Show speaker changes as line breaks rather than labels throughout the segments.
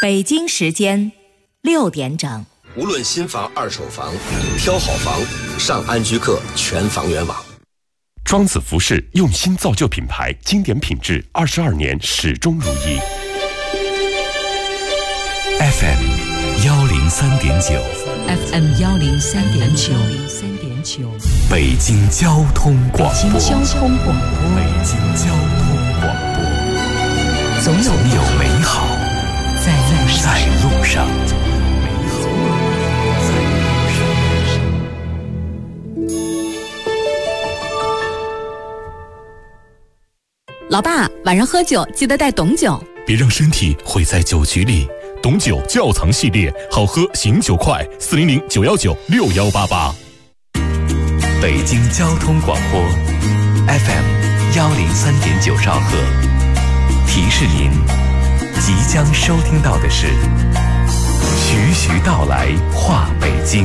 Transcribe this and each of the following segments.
北京时间6点整。
无论新房二手房，挑好房上安居客全房源网。
庄子服饰用心造就品牌，经典品质22年始终如一。
FM 103.9
FM 103.9
北京交通广播。
北京交通广播。
北京交通广播。总有美好在路上。
老爸，晚上喝酒记得带董酒，
别让身体毁在酒局里。董酒窖藏系列，好喝醒酒快，400-919-6188。北京交通广播 FM 103.9兆赫。提示您，即将收听到的是徐徐道来话北京。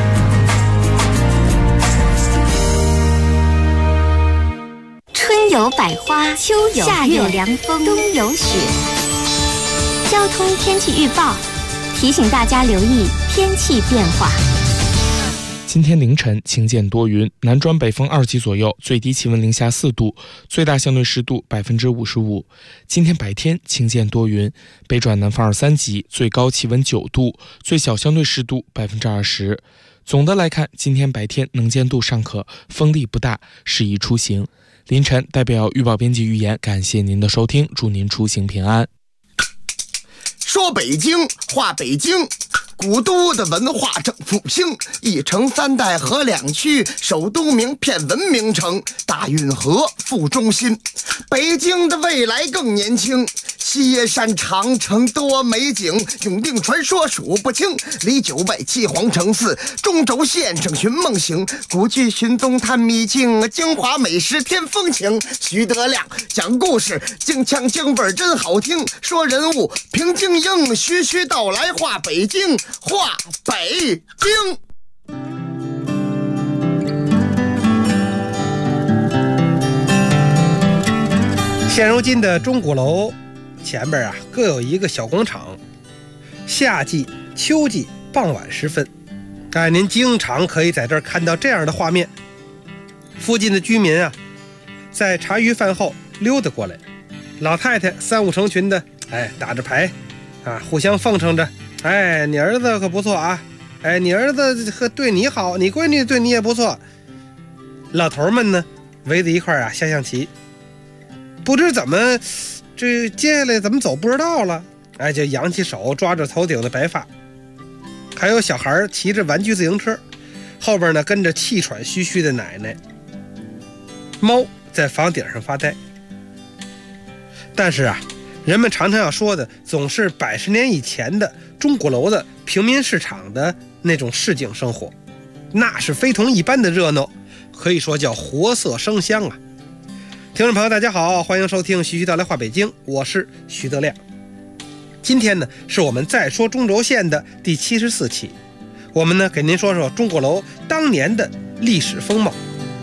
春有百花，秋有夏有凉风，冬有雪。交通天气预报提醒大家留意天气变化。
今天凌晨晴间多云，南转北风2级左右，最低气温零下4度，最大相对湿度55%。今天白天晴间多云，北转南风2、3级，最高气温9度，最小相对湿度20%。总的来看，今天白天能见度尚可，风力不大，适宜出行。凌晨代表预报编辑预言，感谢您的收听，祝您出行平安。
说北京话北京，古都的文化正复兴，一城3代河2区，首都名片文明城，大运河副中心。北京的未来更年轻，西山长城多美景，永定传说数不清，离9外7皇城4，中轴线上寻梦行，古剧寻踪探秘境，京华美食添风情。徐德亮讲故事，京腔京味真好听，说人物评京英，徐徐道来话北京，话北京。
现如今的钟鼓楼前边各有一个小广场，夏季、秋季傍晚时分，您经常可以在这儿看到这样的画面：附近的居民在茶余饭后溜达过来，老太太3、5成群的，打着牌互相奉承着，你儿子可不错啊，你儿子可对你好，你闺女对你也不错。老头们呢围在一块下象棋，不知怎么这接下来怎么走不知道了，就扬起手抓着头顶的白发。还有小孩骑着玩具自行车，后边呢跟着气喘吁吁的奶奶。猫在房顶上发呆。但是人们常常要说的总是100年以前的钟鼓楼的平民市场的那种市井生活，那是非同一般的热闹，可以说叫活色生香啊。听众朋友大家好，欢迎收听徐徐道来话北京，我是徐德亮。今天呢是我们再说中轴线的第74期，我们呢给您说说钟鼓楼当年的历史风貌。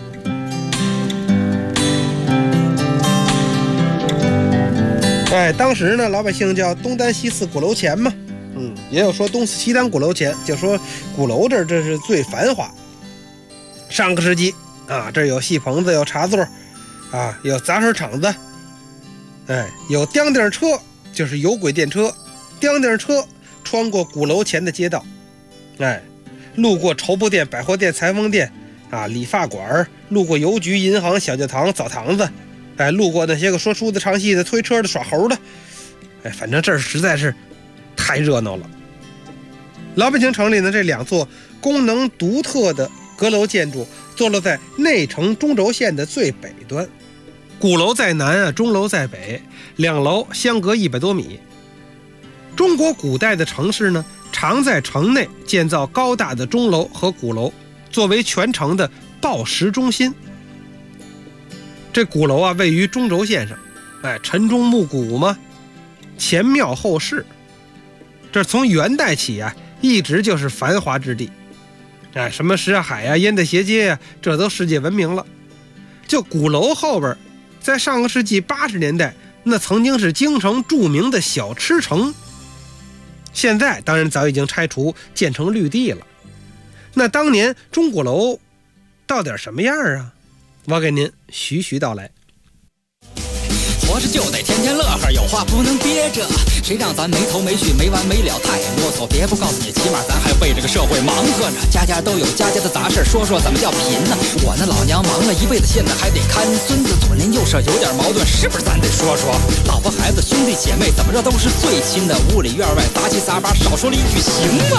当时呢老百姓叫东单西四鼓楼前嘛，也有说东四西单鼓楼前，就说鼓楼这是最繁华。上个世纪这有戏棚子，有茶座有杂水厂子，有颠颠车，就是有轨电车，颠颠车穿过鼓楼前的街道，路过绸布店、百货店、裁缝店理发馆，路过邮局、银行、小教堂、澡堂子，路过那些个说书的、唱戏的、推车的、耍猴的，反正这实在是太热闹了。老北京城里呢，这2座功能独特的阁楼建筑坐落在内城中轴线的最北端，鼓楼在南钟楼在北，2楼相隔100多米。中国古代的城市呢，常在城内建造高大的钟楼和鼓楼，作为全城的报时中心。这鼓楼位于中轴线上，晨钟暮鼓嘛，前庙后市，这从元代起一直就是繁华之地。什么什海烟袋斜街这都世界闻名了。就鼓楼后边，在上个世纪80年代，那曾经是京城著名的小吃城。 现在当然早已经拆除，建成绿地了。那当年钟鼓楼到底什么样啊？我给您徐徐道来。
活着就得天天乐呵，有话不能憋着，谁让咱没头没绪没完没了太啰嗦，别不告诉你，起码咱还为这个社会忙活着，家家都有家家的杂事，说说怎么叫贫呢？我那老娘忙了一辈子，现在还得看孙子，左邻右舍有点矛盾，是不是咱得说说？老婆孩子兄弟姐妹怎么着都是最亲的，屋里院外杂七杂八，少说了一句行吗？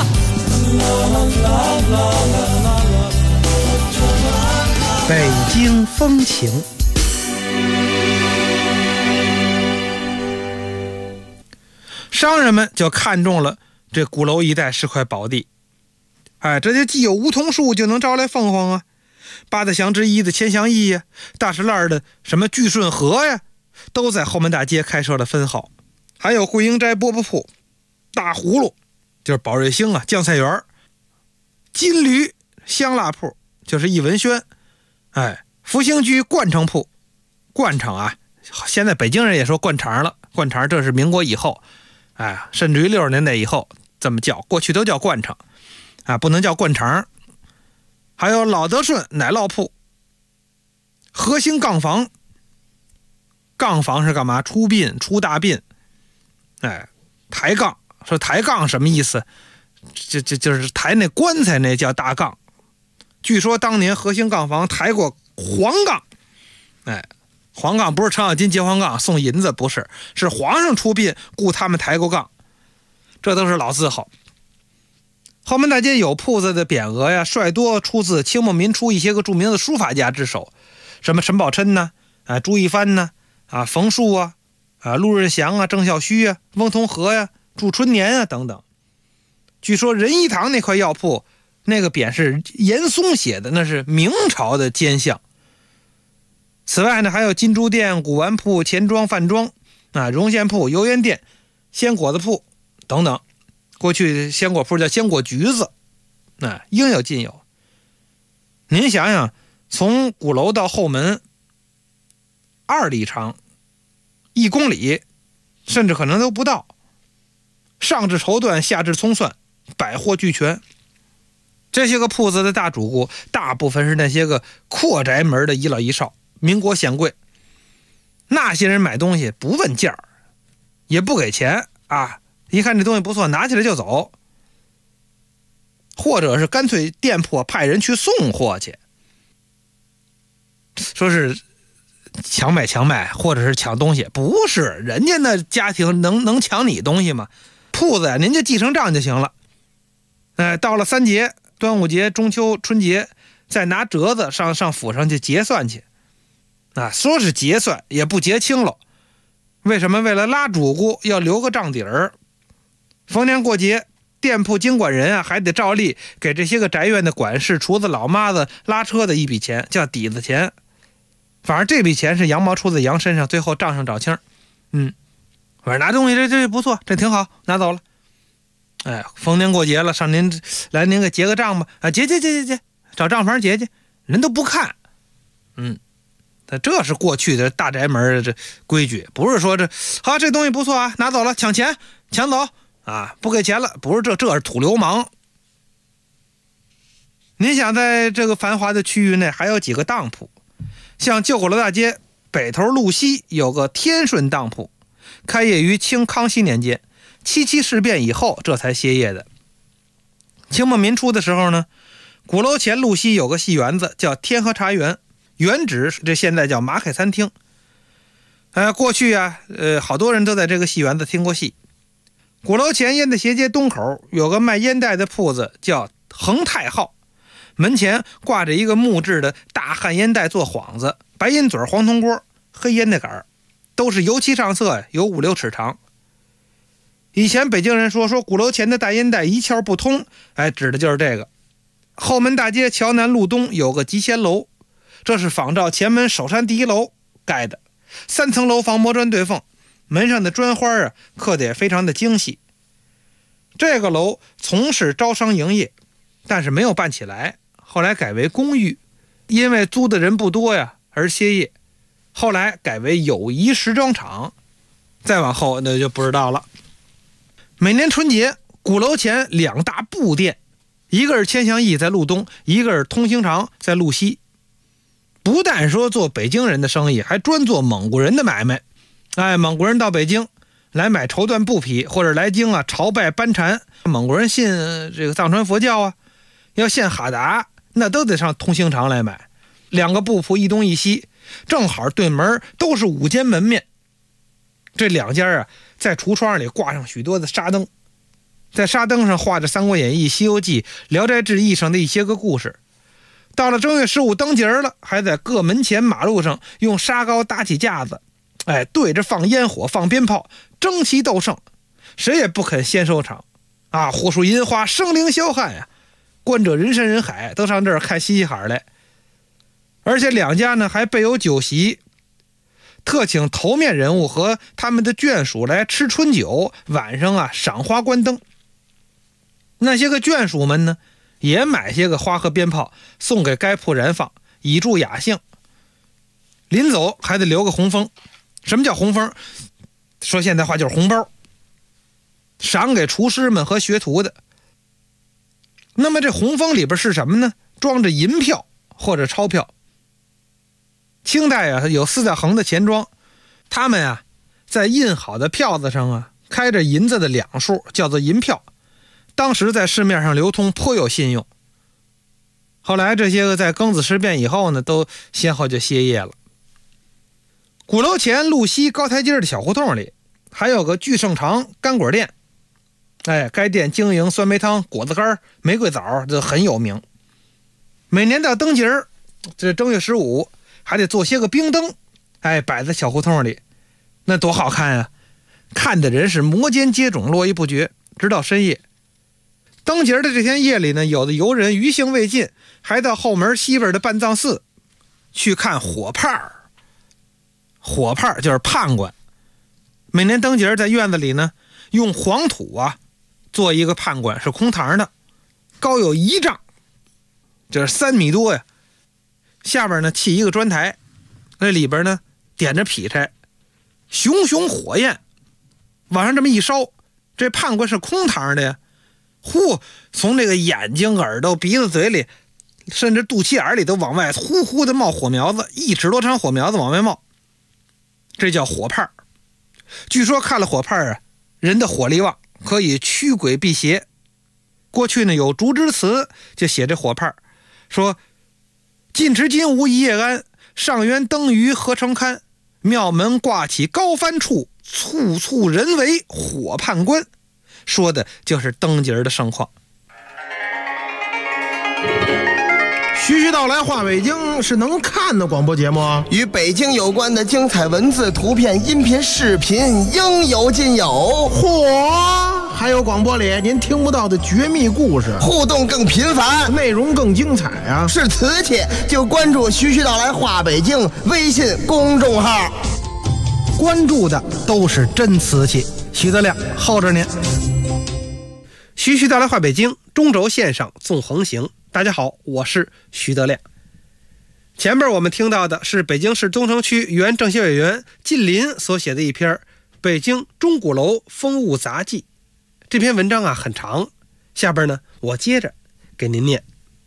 北京风情。商人们就看中了这鼓楼一带是块宝地，这就既有梧桐树就能招来凤凰啊，八大祥之一的千祥驿呀，大石烂的什么聚顺河呀，都在后门大街开设了分号，还有桂英斋饽饽铺、大葫芦就是宝瑞兴啊酱菜园，金驴香辣铺就是易文轩，福兴居灌肠铺，灌肠啊，现在北京人也说灌肠了，灌肠这是民国以后，甚至于60年代以后这么叫，过去都叫灌肠不能叫灌肠。还有老德顺奶酪铺、和兴杠房，杠房是干嘛？出殡出大殡，抬杠，说抬杠什么意思？就是抬那棺材那叫大杠。据说当年和兴杠房抬过黄杠，黄杠不是程咬金结黄杠送银子，不是，是皇上出殡雇他们抬过杠，这都是老字号。后门大街有铺子的匾额呀，率多出自清末民初一些个著名的书法家之手，什么陈宝琛呢，朱一帆呢，冯树啊，陆润祥啊，郑孝胥啊，翁同龢呀，祝春年啊等等。据说仁义堂那块药铺那个匾是严嵩写的，那是明朝的奸相。此外呢，还有金珠店、古玩铺、钱庄、饭庄荣县铺、油盐店、鲜果子铺等等。过去鲜果铺叫鲜果橘子，应有尽有。您想想，从鼓楼到后门2里长，1公里，甚至可能都不到。上至绸缎，下至葱蒜，百货俱全。这些个铺子的大主顾，大部分是那些个阔宅门的一老一少，民国显贵。那些人买东西不问价，也不给钱一看这东西不错，拿起来就走，或者是干脆店铺派人去送货去，说是强买，或者是抢东西，不是，人家那家庭能抢你东西吗？铺子您就记成账就行了。到了3节，端午节、中秋、春节，再拿折子上府上去结算去。说是结算，也不结清了。为什么？为了拉主顾要留个账底儿。逢年过节，店铺经管人还得照例给这些个宅院的管事、厨子、老妈子拉车的一笔钱，叫底子钱。反正这笔钱是羊毛出在羊身上，最后账上找清。反正拿东西这不错，这挺好，拿走了。逢年过节了，上您来您给结个账吧。结，找账房结去，人都不看。这是过去的大宅门的这规矩，不是说好这东西不错拿走了抢钱抢走不给钱了，不是这是土流氓。您想，在这个繁华的区域内还有几个当铺，像旧鼓楼大街北头路西有个天顺当铺，开业于清康熙年间，77事变以后这才歇业的。清末民初的时候呢，鼓楼前路西有个戏园子叫天河茶园，原址这现在叫马凯餐厅。过去好多人都在这个戏园子听过戏。鼓楼前烟的斜街东口有个卖烟袋的铺子叫恒泰号，门前挂着一个木质的大旱烟袋做幌子，白烟嘴黄铜锅，黑烟的杆，都是油漆上色，有5-6尺长。以前北京人说鼓楼前的大烟袋一窍不通，指的就是这个。后门大街桥南路东有个集贤楼，这是仿照前门首山第1楼盖的，3层楼房磨砖对缝，门上的砖花刻得也非常的精细。这个楼从事招商营业，但是没有办起来，后来改为公寓，因为租的人不多而歇业，后来改为友谊时装厂，再往后那就不知道了。每年春节， 鼓楼前2大布店，一个是千祥驿在路东，一个是通兴长在路西。不但说做北京人的生意，还专做蒙古人的买卖。蒙古人到北京来买绸缎布匹，或者来京朝拜班禅。蒙古人信这个藏传佛教要献哈达，那都得上通兴长来买。2个布铺一东一西，正好对门都是5间门面。这2家在橱窗里挂上许多的纱灯，在纱灯上画着《三国演义》《西游记》《聊斋志异》上的一些个故事。到了正月15灯节了，还在各门前马路上用沙糕搭起架子，对着放烟火放鞭炮，争奇斗胜，谁也不肯先收场火树银花，生灵霄汉呀，观者人山人海，都上这儿看嘻嘻哈来。而且2家呢还备有酒席，特请头面人物和他们的眷属来吃春酒，晚上赏花观灯。那些个眷属们呢也买些个花和鞭炮送给该铺燃放，以助雅兴。临走还得留个红封。什么叫红封？说现代话就是红包，赏给厨师们和学徒的。那么这红封里边是什么呢？装着银票或者钞票。清代有4大横的钱庄，他们在印好的票子上开着银子的2数，叫做银票。当时在市面上流通，颇有信用。后来这些个在庚子事变以后呢，都先后就歇业了。鼓楼前路西高台阶的小胡同里还有个聚盛长干果店，该店经营酸梅汤、果子干、玫瑰枣，这很有名。每年到灯节这正月15还得做些个冰灯，摆在小胡同里，那多好看呀！看的人是摩肩接踵，络绎不绝，直到深夜。灯节的这天夜里呢，有的游人余兴未尽，还到后门西边的半藏寺去看火炮。火炮就是判官。每年灯节在院子里呢，用黄土做一个判官，是空堂的，高有1丈，就是3米多呀。下边呢砌一个砖台，那里边呢点着劈柴，熊熊火焰往上这么一烧，这判官是空堂的呀。从这个眼睛、耳朵、鼻子、嘴里，甚至肚脐眼里都往外呼呼的冒火苗子，1尺多长火苗子往外冒，这叫火炮。据说看了火炮人的火力旺，可以驱鬼辟邪。过去呢有竹枝词就写这火炮，说晋持金吾一夜安，上元灯鱼何成堪，庙门挂起高帆处，簇簇人为火判官。说的就是灯节的盛况。
徐徐道来话北京是能看的广播节目，
与北京有关的精彩文字、图片、音频、视频应有尽有。
嚯，还有广播里您听不到的绝密故事，
互动更频繁，
内容更精彩啊！
是瓷器就关注徐徐道来话北京微信公众号，
关注的都是真瓷器。徐德亮候着您。徐徐道来话北京，中轴线上纵横行。大家好，我是徐德亮。前边我们听到的是北京市东城区原政协委员靳林所写的一篇《北京钟鼓楼风物杂记》。这篇文章很长，下边呢我接着给您念。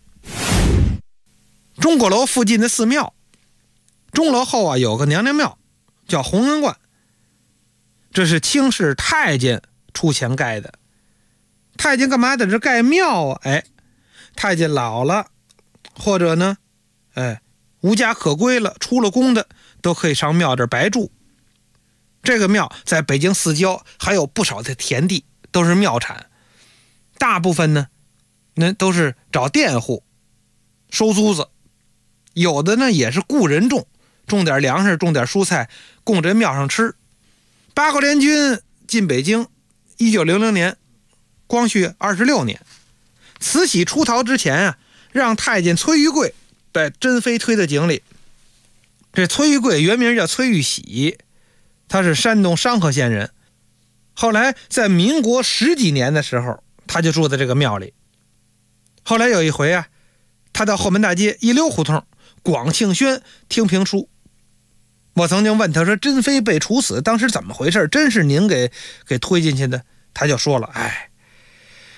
钟鼓楼附近的寺庙，钟楼后有个娘娘庙，叫弘恩观，这是清室太监出钱盖的。太监干嘛在这盖庙太监老了，或者呢无家可归了，出了宫的都可以上庙这儿白住。这个庙在北京四郊还有不少的田地，都是庙产。大部分呢那都是找佃户收租子，有的呢也是雇人种点粮食，种点蔬菜供这庙上吃。八国联军进北京1900年，光绪26年，慈禧出逃之前让太监崔玉贵把珍妃推到井里。这崔玉贵原名叫崔玉喜，他是山东商河县人。后来在民国10几年的时候，他就住在这个庙里。后来有一回他到后门大街一溜胡同广庆轩听评书。我曾经问他说，珍妃被处死当时怎么回事，真是您给推进去的？他就说了，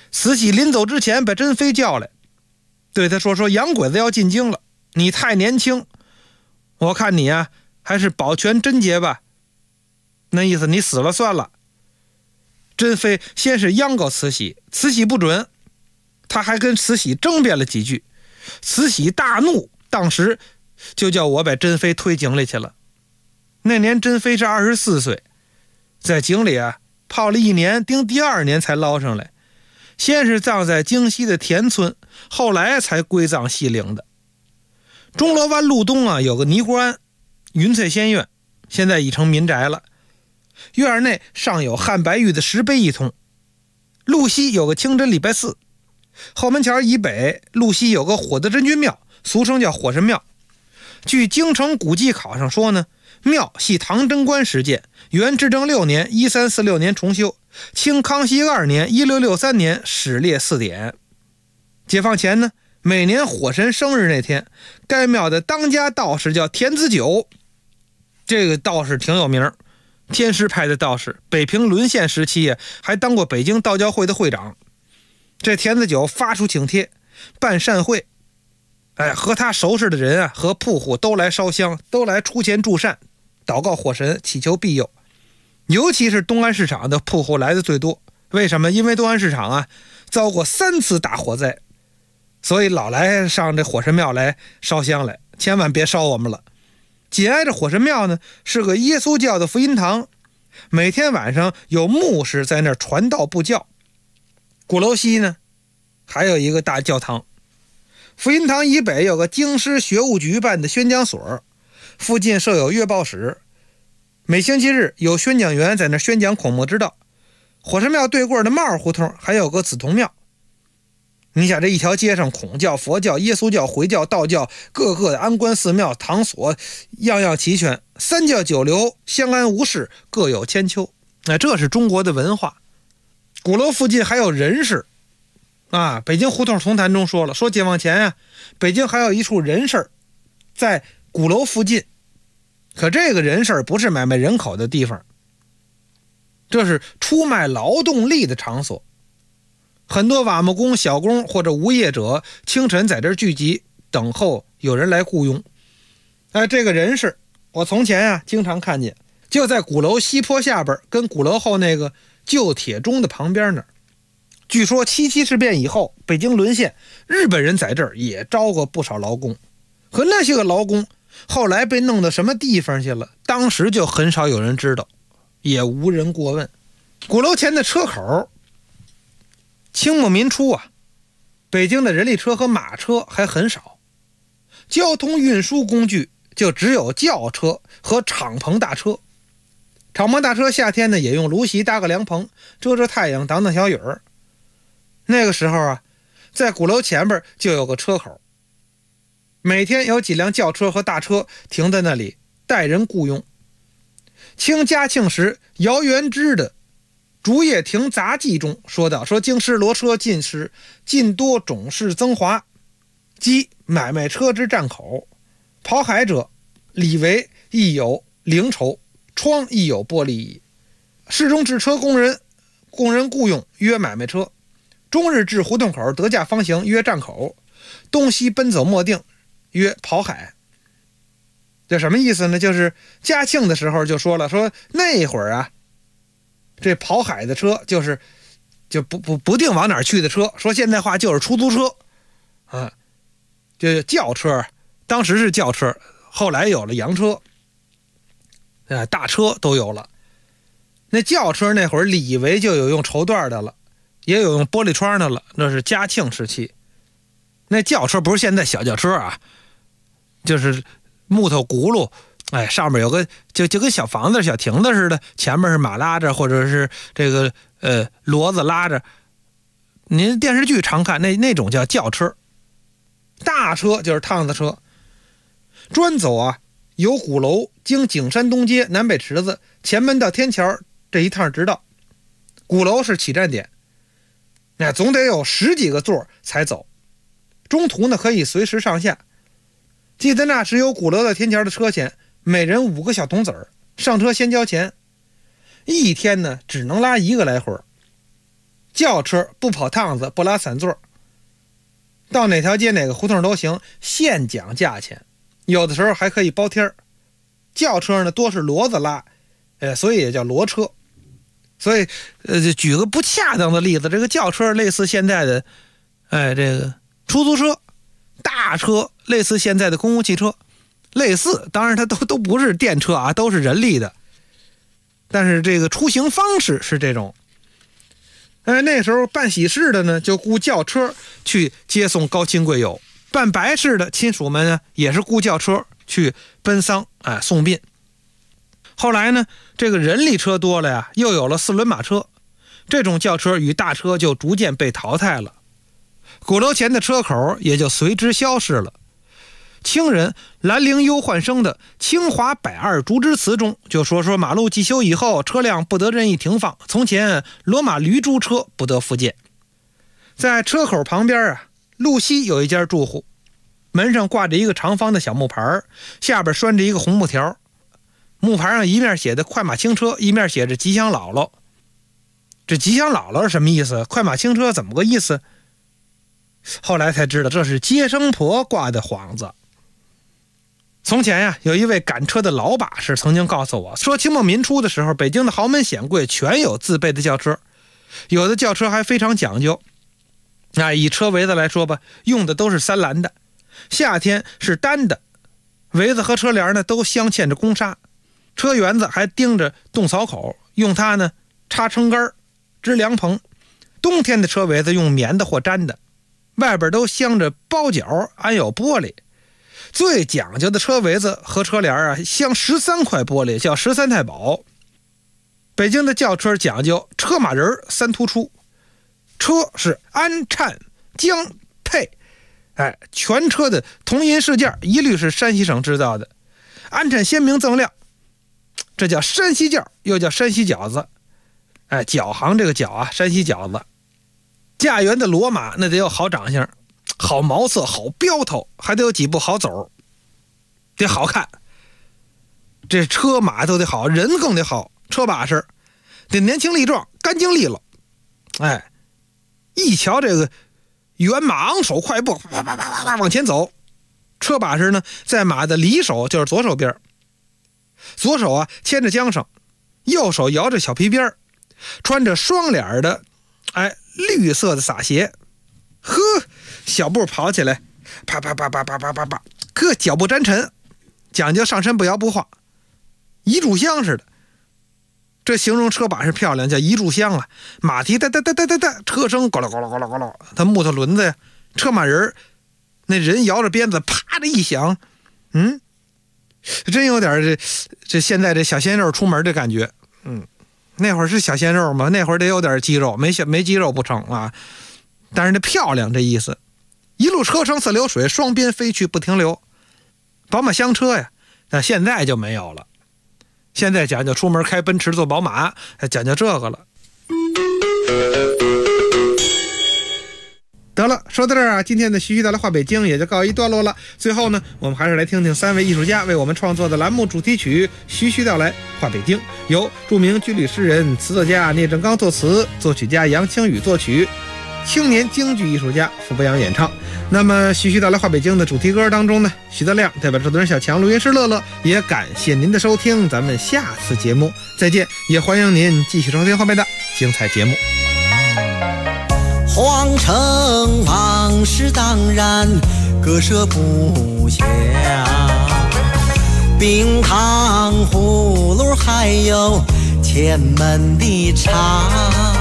慈禧临走之前把珍妃叫来，对他说洋鬼子要进京了，你太年轻，我看你啊还是保全贞洁吧，那意思你死了算了。珍妃先是央告慈禧，慈禧不准，他还跟慈禧争辩了几句，慈禧大怒，当时就叫我把珍妃推井里去了。那年珍妃是24岁，在井里啊泡了1年，丁第2年才捞上来，先是葬在京西的田村，后来才归葬西陵的。钟罗湾路东啊有个尼姑庵云翠仙院，现在已成民宅了。院内上有汉白玉的石碑一通，路西有个清真礼拜寺，后门桥以北路西有个火德真君庙，俗称叫火神庙。据京城古迹考上说呢，庙系唐贞观时建，元至正6年1346年重修，清康熙2年1663年始列4典。解放前呢，每年火神生日那天，该庙的当家道士叫田子九，这个道士挺有名，天师派的道士，北平沦陷时期还当过北京道教会的会长。这田子九发出请帖，办善会，和他熟识的人啊和铺户都来烧香，都来出钱助善，祷告火神，祈求庇佑。尤其是东安市场的铺户来的最多，为什么？因为东安市场啊遭过3次大火灾，所以老来上这火神庙来烧香来，千万别烧我们了。紧挨着火神庙呢是个耶稣教的福音堂，每天晚上有牧师在那儿传道布教。鼓楼西呢还有一个大教堂，福音堂以北有个京师学务局办的宣讲所，附近设有月报室，每星期日有宣讲员在那宣讲孔墨之道。火神庙对过的帽胡同还有个紫铜庙。你想这一条街上，孔教、佛教、耶稣教、回教、道教，各个的安官寺庙、堂所，样样齐全，三教九流相安无事，各有千秋。这是中国的文化。鼓楼附近还有人事啊，北京胡同丛谈中说了，说解放前啊，北京还有一处人事在鼓楼附近，可这个人事不是买卖人口的地方，这是出卖劳动力的场所。很多瓦木工、小工或者无业者清晨在这儿聚集，等候有人来雇佣。这个人事我从前啊经常看见，就在鼓楼西坡下边，跟鼓楼后那个旧铁钟的旁边那儿。据说77事变以后，北京沦陷，日本人在这儿也招过不少劳工，可那些个劳工后来被弄到什么地方去了，当时就很少有人知道，也无人过问。鼓楼前的车口，清末民初啊，北京的人力车和马车还很少，交通运输工具就只有轿车和敞篷大车。敞篷大车夏天呢也用芦席搭个凉棚，遮遮太阳，挡挡小雨儿。那个时候啊，在鼓楼前边就有个车口，每天有几辆轿车和大车停在那里待人雇佣。清嘉庆时姚元之的《竹叶亭杂记》中说到，说京师罗车进时，尽多种式增华，即买卖车之站口，跑海者里围亦有棂绸，窗亦有玻璃矣。市中制车工人雇用约买卖车，终日至胡同口得价方行约站口，东西奔走莫定约跑海。这什么意思呢？就是嘉庆的时候就说了，说那会儿啊，这跑海的车就不定往哪儿去的车，说现代化就是出租车啊，就轿车，当时是轿车，后来有了洋车，大车都有了。那轿车那会儿里围就有用绸缎的了，也有用玻璃窗的了，那是嘉庆时期。那轿车不是现在小轿车啊，就是木头轱辘，上面有个就跟小房子、小亭子似的，前面是马拉着，或者是这个骡子拉着。您电视剧常看那种叫轿车。大车就是趟子车，专走啊，由鼓楼经景山东街、南北池子、前门到天桥这一趟直道。鼓楼是起站点，那总得有10几个座才走，中途呢可以随时上下。记得那时有鼓楼到天桥的车钱，每人5个小铜子儿，上车先交钱，一天呢只能拉1个来回。 轿车不跑趟子，不拉散座，到哪条街哪个胡同都行，现讲价钱，有的时候还可以包天儿。轿车呢多是骡子拉，所以也叫骡车。所以举个不恰当的例子，这个轿车类似现在的这个出租车，大车类似现在的公共汽车，类似，当然它都不是电车啊，都是人力的，但是这个出行方式是这种。那时候办喜事的呢就雇轿车去接送高亲贵友，办白事的亲属们呢也是雇轿车去奔丧送殡。后来呢这个人力车多了呀，又有了4轮马车，这种轿车与大车就逐渐被淘汰了，鼓楼前的车口也就随之消失了。清人兰陵忧患生的清华102竹枝词中就说马路既修以后，车辆不得任意停放，从前骡马驴猪车不得复见。在车口旁边路西有一家住户，门上挂着一个长方的小木牌，下边拴着一个红木条，木牌上一面写的快马轻车，一面写着吉祥姥姥。这吉祥姥姥是什么意思？快马轻车怎么个意思？后来才知道这是接生婆挂的幌子。从前有一位赶车的老把式曾经告诉我说，清末民初的时候，北京的豪门显贵全有自备的轿车，有的轿车还非常讲究。以车围子来说吧，用的都是3栏的，夏天是单的，围子和车帘呢都镶嵌着公纱，车辕子还钉着洞槽口，用它呢插撑杆支凉棚。冬天的车围子用棉的或毡的，外边都镶着包角，安有玻璃。最讲究的车围子和车帘镶13块玻璃，叫13太保。北京的轿车讲究车马人3突出，车是鞍颤江配，全车的铜银饰件一律是山西省制造的，鞍颤鲜明锃亮，这叫山西轿，又叫山西饺子。脚行这个脚山西饺子。驾辕的骡马那得有好长相，好毛色，好标头，还得有几步好走，得好看。这车马都得好，人更得好，车把式得年轻力壮，干净利落。一瞧这个辕马昂首快步，啪啪啪啪往前走，车把式呢在马的里手，就是左手边，左手牵着缰绳，右手摇着小皮鞭，穿着双脸的绿色的洒鞋，小步跑起来，啪啪啪啪啪啪啪啪，脚步沾尘，讲究上身不摇不晃，一炷香似的。这形容车把式漂亮，叫一炷香马蹄哒哒哒哒哒哒，车声咕噜咕噜咕噜咕噜，它木头轮子呀，车马人那人摇着鞭子，啪的一响，真有点这现在这小鲜肉出门的感觉。那会儿是小鲜肉嘛，那会儿得有点肌肉，没肌肉不成但是这漂亮这意思。一路车声似流水，双鞭飞去不停留。宝马香车呀，那现在就没有了。现在讲究出门开奔驰坐宝马，讲究这个了。得了，说到这儿今天的徐徐道来话北京也就告一段落了。最后呢，我们还是来听听3位艺术家为我们创作的栏目主题曲《徐徐道来话北京》，由著名军旅诗人、词作家聂政刚作词，作曲家杨清宇作曲，青年京剧艺术家傅博洋演唱。那么徐徐道来话北京的主题歌当中呢，徐德亮代表制作人小强，录音师乐乐，也感谢您的收听，咱们下次节目再见，也欢迎您继续收听后面的精彩节目。
皇城往事当然割舍不下，冰糖葫芦还有前门的茶，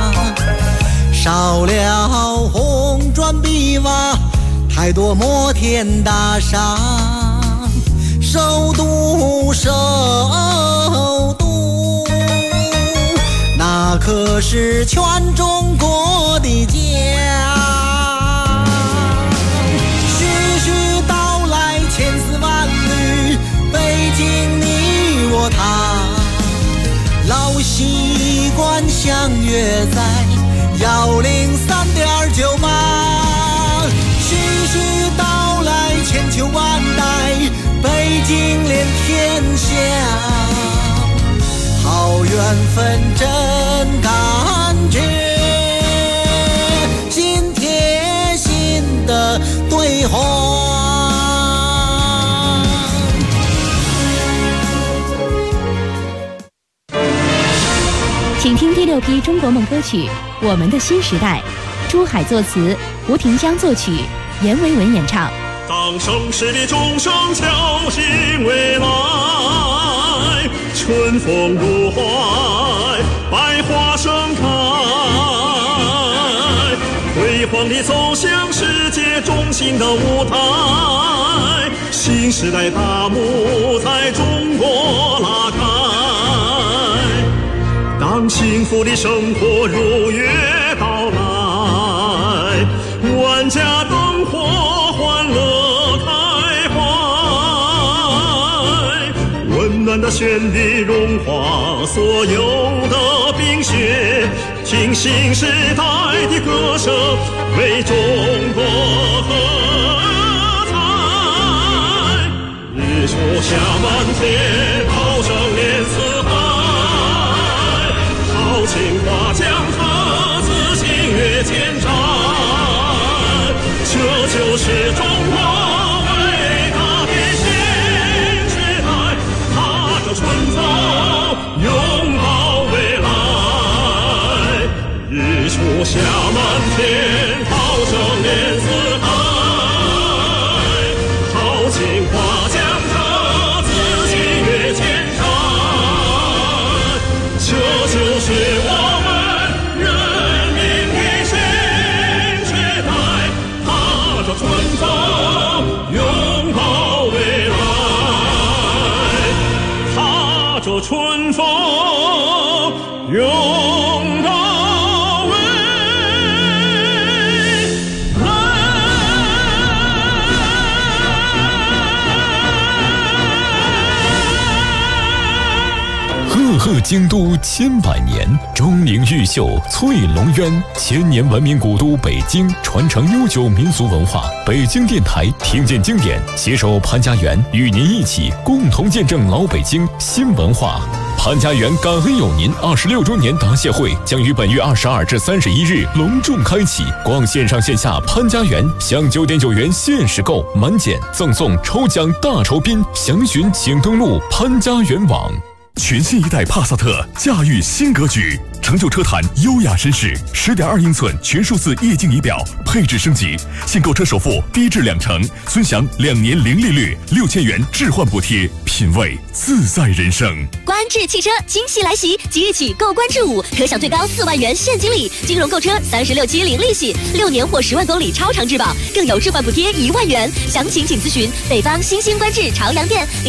少了红砖碧瓦，太多摩天大厦，首都那可是全中国的家。徐徐道来千丝万缕，北京你我他，老习惯相约在103.98。徐徐道来千秋万代，北京连天下。好缘分真感觉。 花。
请听第6批中国梦歌曲《我们的新时代》，朱海作词，胡廷江作曲，阎维文演唱。
当盛世的钟声敲醒未来，春风入怀，百花盛开，辉煌地走向世界中心的舞台，新时代大幕在中国拉开。当幸福的生活如约到来，万家灯火欢乐开怀，温暖的旋律融化所有的冰雪，听新时代的歌声为中国喝彩。日出下满天，炮声连四海，豪情划江河，紫金越千山，这就是中国伟大的新时代，踏着春风拥抱未来。日出下满天，炮声连四海，豪情划江河，紫金越千山，这就是我们人民的新时代，踏着春风拥抱未来，踏着春风拥抱未来。
赫赫京都千百年，钟灵毓秀翠龙渊，千年文明古都北京，传承悠久民俗文化。北京电台听见经典，携手潘家园，与您一起共同见证老北京新文化。潘家园感恩有您26周年答谢会将于本月22至31日隆重开启，逛线上线下潘家园，享9.9元限时购，满减赠送抽奖大酬宾，详询请登录潘家园网。全新一代帕萨特驾驭新格局，成就车坛优雅绅士，10.2英寸全数字液晶仪表，配置升级，现购车首付低至20%，尊享2年零利率，6000元置换补贴，品味自在人生。
观致汽车惊喜来袭，即日起购观致5，可享最高4万元现金礼，金融购车36期零利息，6年或10万公里超长质保，更有置换补贴1万元。详情请咨询北方新兴观致朝阳店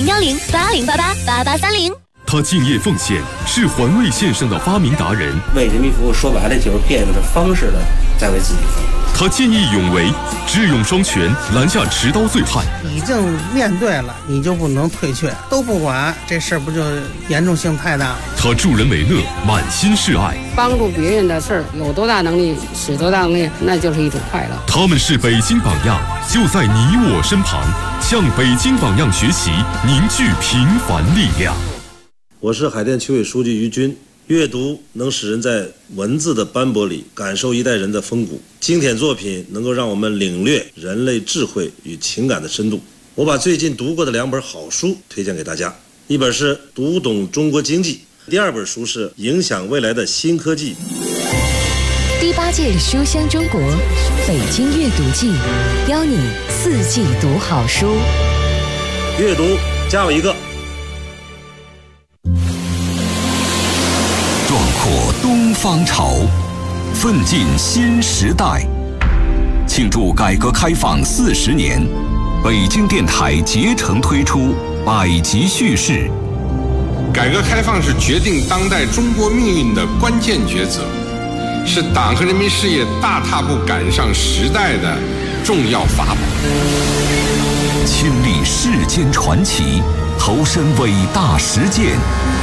01080888830。
他敬业奉献，是环卫线上的发明达人。
为人民服务，说白了就是变着方式的在为自己服务。
他见义勇为，智勇双全，拦下持刀醉汉。
已经面对了，你就不能退却，都不管，这事儿不就严重性太大了？
他助人为乐，满心是爱。
帮助别人的事儿，有多大能力使多大能力，那就是一种快乐。
他们是北京榜样，就在你我身旁，向北京榜样学习，凝聚平凡力量。
我是海淀区委书记于军。阅读能使人在文字的斑驳里感受一代人的风骨，经典作品能够让我们领略人类智慧与情感的深度。我把最近读过的2本好书推荐给大家，一本是《读懂中国经济》，第2本书是《影响未来的新科技》。
第8届书香中国北京阅读季，邀你4季读好书。
阅读加我一个。
壮阔东方潮，奋进新时代。庆祝改革开放40年，北京电台竭诚推出百集叙事。
改革开放是决定当代中国命运的关键抉择，是党和人民事业大踏步赶上时代的重要法宝。
亲历世间传奇，投身伟大实践。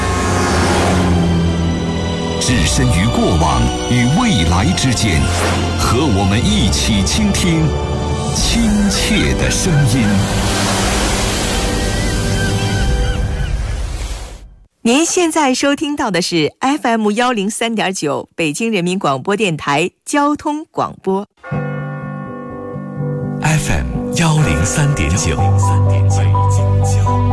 置身于过往与未来之间，和我们一起倾听亲切的声音。
您现在收听到的是 FM 103.9北京人民广播电台交通广播。
FM 103.9。